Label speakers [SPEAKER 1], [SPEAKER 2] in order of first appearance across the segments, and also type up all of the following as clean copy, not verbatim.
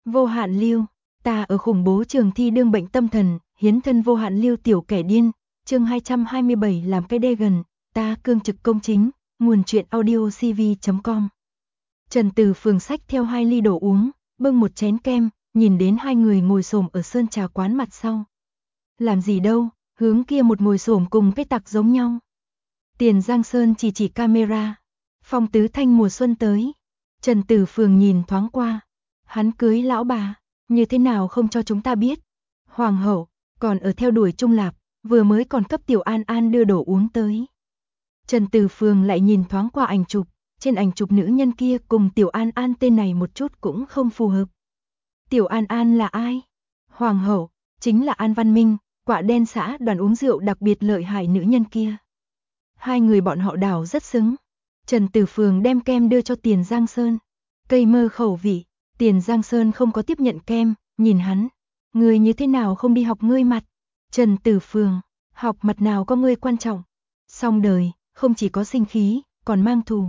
[SPEAKER 1] Vô hạn lưu, ta ở khủng bố trường thi đương bệnh tâm thần, hiến thân vô hạn lưu tiểu kẻ điên, chương 227 làm cái đê gần, ta cương trực công chính, nguồn truyện audio cv.com. Trần Từ Phường xách theo 2 ly đồ uống, bưng một chén kem, nhìn đến hai người ngồi xổm ở sơn trà quán mặt sau. Làm gì đâu, hướng kia một ngồi xổm cùng cái tặc giống nhau. Tiền Giang Sơn chỉ camera. Phong tứ thanh mùa xuân tới. Trần Từ Phường nhìn thoáng qua. Hắn cưới lão bà, như thế nào không cho chúng ta biết. Hoàng hậu, còn ở theo đuổi Trung Lạp, vừa mới còn cấp Tiểu An An đưa đồ uống tới. Trần Từ Phường lại nhìn thoáng qua ảnh chụp, trên ảnh chụp nữ nhân kia cùng Tiểu An An tên này một chút cũng không phù hợp. Tiểu An An là ai? Hoàng hậu, chính là An Văn Minh, Quạ Đen xã đoàn uống rượu đặc biệt lợi hại nữ nhân kia. Hai người bọn họ đảo rất xứng. Trần Từ Phường đem kem đưa cho Tiền Giang Sơn. Cây mơ khẩu vị, Tiền Giang Sơn không có tiếp nhận kem, nhìn hắn. Ngươi như thế nào không đi học ngươi mặt? Trần Từ Phường, học mặt nào có ngươi quan trọng. Xong đời, không chỉ có sinh khí, còn mang thù.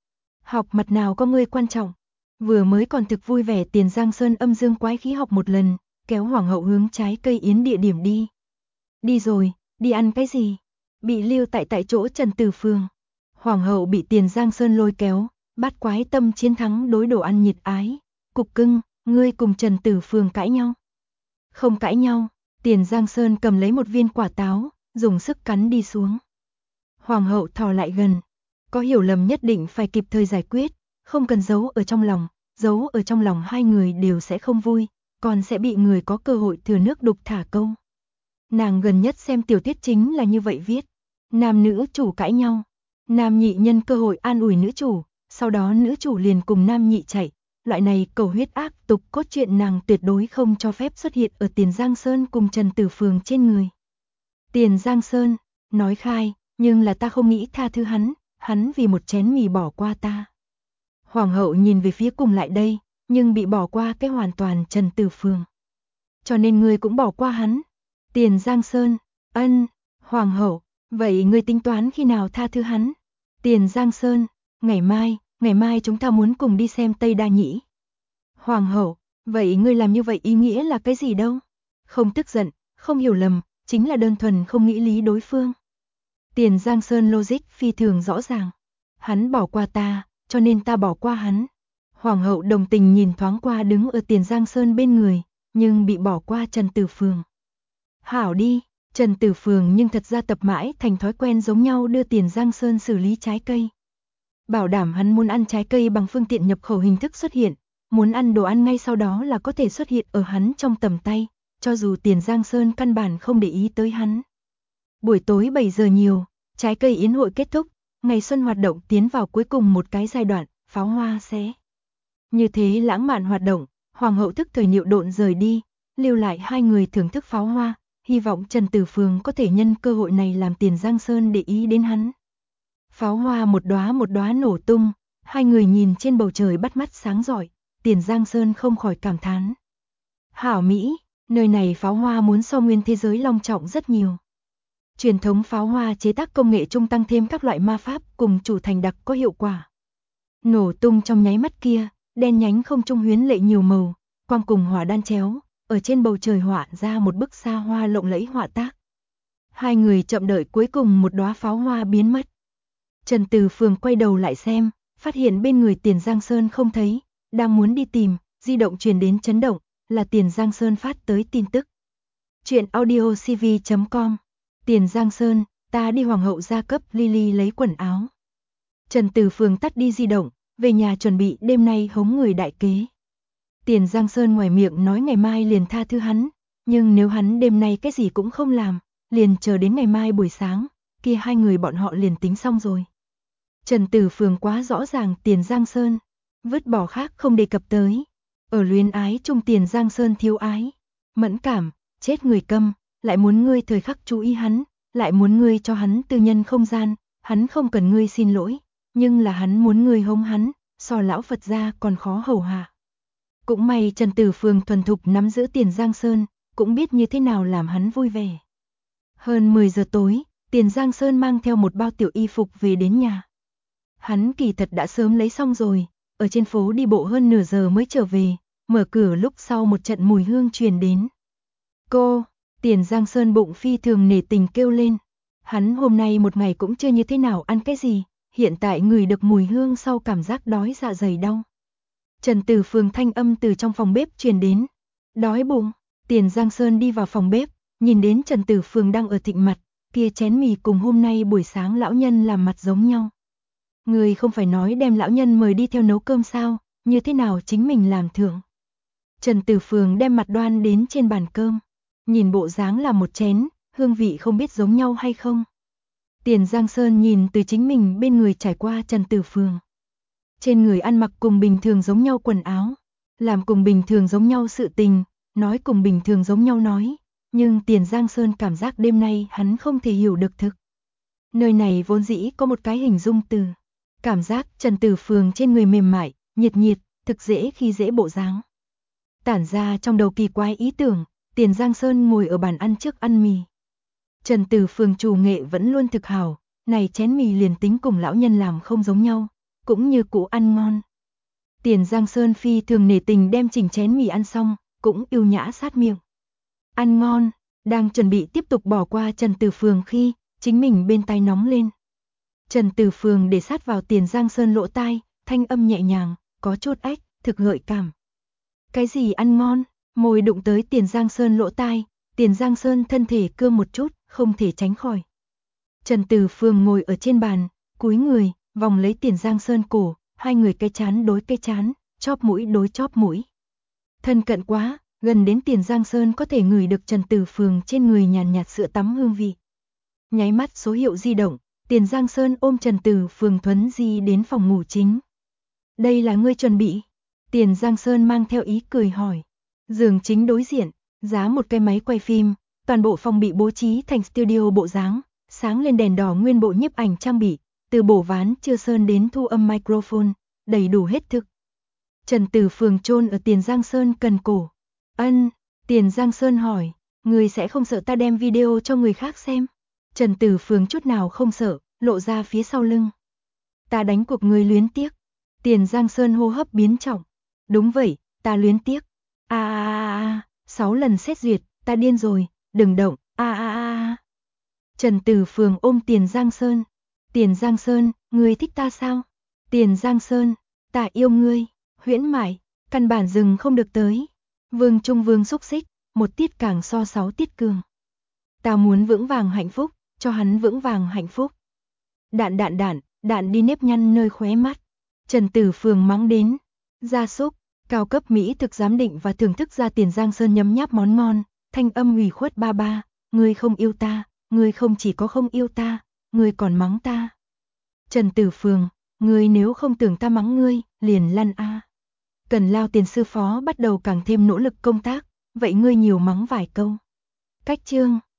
[SPEAKER 1] Học mặt nào có ngươi quan trọng. Vừa mới còn thực vui vẻ Tiền Giang Sơn âm dương quái khí học một lần, kéo hoàng hậu hướng trái cây yến địa điểm đi. Đi rồi, đi ăn cái gì? Bị lưu tại chỗ Trần Từ Phường. Hoàng hậu bị Tiền Giang Sơn lôi kéo, bát quái tâm chiến thắng đối đồ ăn nhiệt ái. Cục cưng, ngươi cùng Trần Từ Phường cãi nhau. Không cãi nhau, Tiền Giang Sơn cầm lấy một viên quả táo, dùng sức cắn đi xuống. Hoàng hậu thò lại gần. Có hiểu lầm nhất định phải kịp thời giải quyết, không cần giấu ở trong lòng hai người đều sẽ không vui, còn sẽ bị người có cơ hội thừa nước đục thả câu. Nàng gần nhất xem tiểu thuyết chính là như vậy viết. Nam nữ chủ cãi nhau, nam nhị nhân cơ hội an ủi nữ chủ, sau đó nữ chủ liền cùng nam nhị chạy. Loại này cầu huyết ác tục cốt truyện nàng tuyệt đối không cho phép xuất hiện ở Tiền Giang Sơn cùng Trần Từ Phường trên người. Tiền Giang Sơn, nói khai, nhưng là ta không nghĩ tha thứ hắn vì một chén mì bỏ qua ta. Hoàng hậu nhìn về phía cùng lại đây, nhưng bị bỏ qua cái hoàn toàn Trần Từ Phường. Cho nên ngươi cũng bỏ qua hắn. Tiền Giang Sơn, ân, Hoàng hậu, vậy ngươi tính toán khi nào tha thứ hắn? Tiền Giang Sơn, ngày mai chúng ta muốn cùng đi xem Tây Đa Nhĩ. Hoàng hậu, vậy ngươi làm như vậy ý nghĩa là cái gì đâu? Không tức giận, không hiểu lầm, chính là đơn thuần không nghĩ lý đối phương. Tiền Giang Sơn logic phi thường rõ ràng. Hắn bỏ qua ta, cho nên ta bỏ qua hắn. Hoàng hậu đồng tình nhìn thoáng qua đứng ở Tiền Giang Sơn bên người, nhưng bị bỏ qua Trần Từ Phường. Hảo đi, Trần Từ Phường nhưng thật ra tập mãi thành thói quen giống nhau đưa Tiền Giang Sơn xử lý trái cây. Bảo đảm hắn muốn ăn trái cây bằng phương tiện nhập khẩu hình thức xuất hiện, muốn ăn đồ ăn ngay sau đó là có thể xuất hiện ở hắn trong tầm tay, cho dù Tiền Giang Sơn căn bản không để ý tới hắn. Buổi tối 7 giờ nhiều, trái cây yến hội kết thúc, ngày xuân hoạt động tiến vào cuối cùng một cái giai đoạn, pháo hoa xé. Như thế lãng mạn hoạt động, Hoàng hậu thức thời niệu độn rời đi, lưu lại hai người thưởng thức pháo hoa, hy vọng Trần Từ Phường có thể nhân cơ hội này làm Tiền Giang Sơn để ý đến hắn. Pháo hoa một đóa nổ tung, hai người nhìn trên bầu trời bắt mắt sáng rọi, Tiền Giang Sơn không khỏi cảm thán. Hảo Mỹ, nơi này pháo hoa muốn so nguyên thế giới long trọng rất nhiều. Truyền thống pháo hoa chế tác công nghệ trung tăng thêm các loại ma pháp cùng chủ thành đặc có hiệu quả. Nổ tung trong nháy mắt kia, đen nhánh không trung huyến lệ nhiều màu, quang cùng hỏa đan chéo, ở trên bầu trời họa ra một bức xa hoa lộng lẫy họa tác. Hai người chậm đợi cuối cùng một đóa pháo hoa biến mất. Trần Từ Phường quay đầu lại xem, phát hiện bên người Tiền Giang Sơn không thấy, đang muốn đi tìm, di động truyền đến chấn động, là Tiền Giang Sơn phát tới tin tức. Truyện audio cv.com. Tiền Giang Sơn, ta đi hoàng hậu gia cấp Lily lấy quần áo. Trần Từ Phường tắt đi di động, về nhà chuẩn bị đêm nay hống người đại kế. Tiền Giang Sơn ngoài miệng nói ngày mai liền tha thứ hắn, nhưng nếu hắn đêm nay cái gì cũng không làm, liền chờ đến ngày mai buổi sáng, kia hai người bọn họ liền tính xong rồi. Trần Từ Phường quá rõ ràng Tiền Giang Sơn, vứt bỏ khác không đề cập tới. Ở luyến ái chung Tiền Giang Sơn thiếu ái, mẫn cảm, chết người câm, lại muốn ngươi thời khắc chú ý hắn, lại muốn ngươi cho hắn tư nhân không gian, hắn không cần ngươi xin lỗi, nhưng là hắn muốn ngươi hống hắn, so lão Phật gia còn khó hầu hạ. Cũng may Trần Từ Phường thuần thục nắm giữ Tiền Giang Sơn, cũng biết như thế nào làm hắn vui vẻ. Hơn 10 giờ tối, Tiền Giang Sơn mang theo một bao tiểu y phục về đến nhà. Hắn kỳ thật đã sớm lấy xong rồi, ở trên phố đi bộ hơn nửa giờ mới trở về, mở cửa lúc sau một trận mùi hương truyền đến. Cô, Tiền Giang Sơn bụng phi thường nể tình kêu lên. Hắn hôm nay một ngày cũng chưa như thế nào ăn cái gì, hiện tại ngửi được mùi hương sau cảm giác đói dạ dày đau. Trần Tử Phường thanh âm từ trong phòng bếp truyền đến. Đói bụng, Tiền Giang Sơn đi vào phòng bếp, nhìn đến Trần Tử Phường đang ở thịnh mặt, kia chén mì cùng hôm nay buổi sáng lão nhân làm mặt giống nhau. Người không phải nói đem lão nhân mời đi theo nấu cơm sao, như thế nào chính mình làm thưởng. Trần Tử Phường đem mặt đoan đến trên bàn cơm, nhìn bộ dáng là một chén, hương vị không biết giống nhau hay không. Tiền Giang Sơn nhìn từ chính mình bên người trải qua Trần Tử Phường. Trên người ăn mặc cùng bình thường giống nhau quần áo, làm cùng bình thường giống nhau sự tình, nói cùng bình thường giống nhau nói, nhưng Tiền Giang Sơn cảm giác đêm nay hắn không thể hiểu được thực. Nơi này vốn dĩ có một cái hình dung từ, cảm giác Trần Tử Phường trên người mềm mại, nhiệt nhiệt, thực dễ khi dễ bộ dáng. Tản ra trong đầu kỳ quái ý tưởng, Tiền Giang Sơn ngồi ở bàn ăn trước ăn mì. Trần Tử Phường chủ nghệ vẫn luôn thực hảo, này chén mì liền tính cùng lão nhân làm không giống nhau, cũng như cũ ăn ngon. Tiền Giang Sơn phi thường nể tình đem chỉnh chén mì ăn xong, cũng yêu nhã sát miệng. Ăn ngon, đang chuẩn bị tiếp tục bỏ qua Trần Tử Phường khi chính mình bên tai nóng lên. Trần Tử Phường để sát vào Tiền Giang Sơn lỗ tai, thanh âm nhẹ nhàng, có chút ách, thực gợi cảm. Cái gì ăn ngon? Môi đụng tới Tiền Giang Sơn lỗ tai, Tiền Giang Sơn thân thể cương một chút, không thể tránh khỏi. Trần Tử Phường ngồi ở trên bàn, cúi người, vòng lấy Tiền Giang Sơn cổ, hai người cái chán đối cái chán, chóp mũi đối chóp mũi. Thân cận quá, gần đến Tiền Giang Sơn có thể ngửi được Trần Tử Phường trên người nhàn nhạt sữa tắm hương vị. Nháy mắt số hiệu di động, Tiền Giang Sơn ôm Trần Tử Phường thuấn di đến phòng ngủ chính. Đây là ngươi chuẩn bị? Tiền Giang Sơn mang theo ý cười hỏi. Giường chính đối diện, giá một cái máy quay phim, toàn bộ phòng bị bố trí thành studio bộ dáng, sáng lên đèn đỏ nguyên bộ nhiếp ảnh trang bị, từ bổ ván chưa sơn đến thu âm microphone, đầy đủ hết thực. Trần Tử Phường chôn ở Tiền Giang Sơn cần cổ. Ân, Tiền Giang Sơn hỏi, người sẽ không sợ ta đem video cho người khác xem? Trần Tử Phường chút nào không sợ, lộ ra phía sau lưng. Ta đánh cuộc người luyến tiếc. Tiền Giang Sơn hô hấp biến trọng. Đúng vậy, ta luyến tiếc. 6 lần xét duyệt, ta điên rồi, đừng động. Trần Tử Phường ôm Tiền Giang Sơn. Tiền Giang Sơn, ngươi thích ta sao? Tiền Giang Sơn, ta yêu ngươi. Huyễn mại, căn bản dừng không được tới. Vương Trung Vương xúc xích, một tiết càng so 6 tiết cường. Ta muốn vững vàng hạnh phúc, cho hắn vững vàng hạnh phúc. Đạn đi nếp nhăn nơi khóe mắt. Trần Tử Phường mắng đến. Gia súc, cao cấp mỹ thực giám định và thưởng thức ra Tiền Giang Sơn nhấm nháp món ngon, thanh âm ủy khuất ba ba, ngươi không yêu ta, ngươi không chỉ có không yêu ta, ngươi còn mắng ta. Trần Tử Phường, ngươi nếu không tưởng ta mắng ngươi, liền lăn a. Cần Lao Tiền sư phó bắt đầu càng thêm nỗ lực công tác, vậy ngươi nhiều mắng vài câu. Cách chương